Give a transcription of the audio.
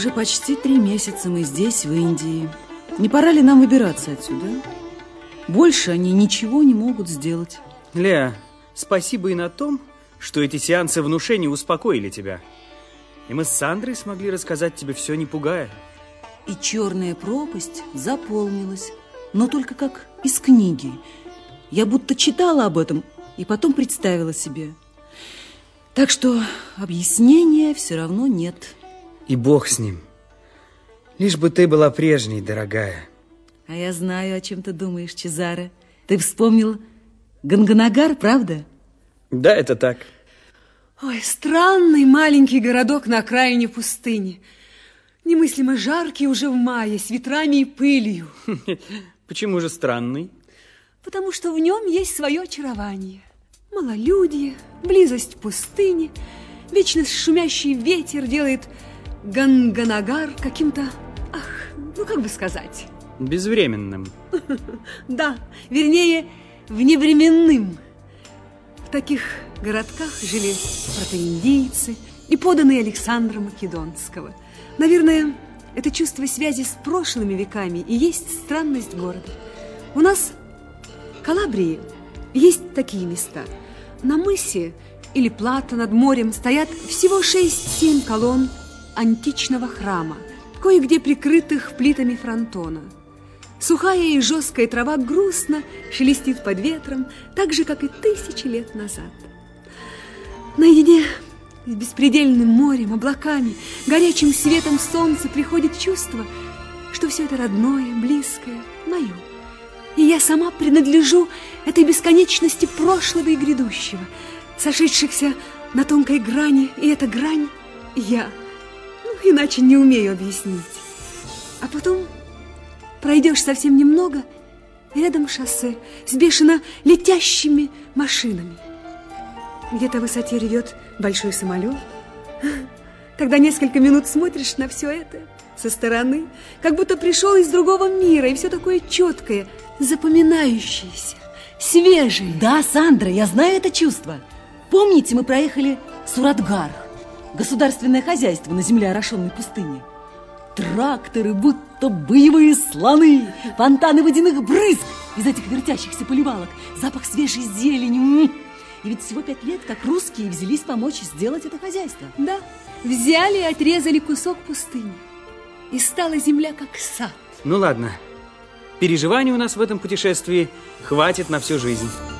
Уже почти 3 месяца мы здесь, в Индии. Не пора ли нам выбираться отсюда? Больше они ничего не могут сделать. Леа, спасибо и на том, что эти сеансы внушения успокоили тебя. И мы с Сандрой смогли рассказать тебе все, не пугая. И черная пропасть заполнилась, но только как из книги. Я будто читала об этом и потом представила себе. Так что объяснения все равно нет. И Бог с ним. Лишь бы ты была прежней, дорогая. А я знаю, о чем ты думаешь, Чезаре. Ты вспомнил Ганганагар, правда? Да, это так. Ой, странный маленький городок на окраине пустыни. Немыслимо жаркий уже в мае, с ветрами и пылью. Почему же странный? Потому что в нем есть свое очарование. Малолюдье, близость пустыни, вечно шумящий ветер делает Ганганагар каким-то, ну как бы сказать... Безвременным. Да, вернее, вневременным. В таких городках жили протоиндийцы и подданные Александра Македонского. Наверное, это чувство связи с прошлыми веками и есть странность города. У нас в Калабрии есть такие места. На мысе или плато над морем стоят всего 6-7 колонн античного храма, кое-где прикрытых плитами фронтона. Сухая и жесткая трава грустно шелестит под ветром, так же, как и 1000 лет назад. Наедине с беспредельным морем, облаками, горячим светом солнца приходит чувство, что все это родное, близкое, мое. И я сама принадлежу этой бесконечности прошлого и грядущего, сошедшихся на тонкой грани, и эта грань я. Ну, иначе не умею объяснить. А потом пройдешь совсем немного, и рядом шоссе с бешено летящими машинами. Где-то в высоте ревет большой самолет. Тогда несколько минут смотришь на все это со стороны, как будто пришел из другого мира, и все такое четкое, запоминающееся, свежее. Да, Сандра, я знаю это чувство. Помните, мы проехали Суратгарх, государственное хозяйство на земле, орошенной пустыни. Тракторы, будто боевые слоны, фонтаны водяных брызг из этих вертящихся поливалок, запах свежей зелени. И ведь всего 5 лет, как русские взялись помочь сделать это хозяйство. Да, взяли и отрезали кусок пустыни. И стала земля как сад. Ну ладно, переживаний у нас в этом путешествии хватит на всю жизнь.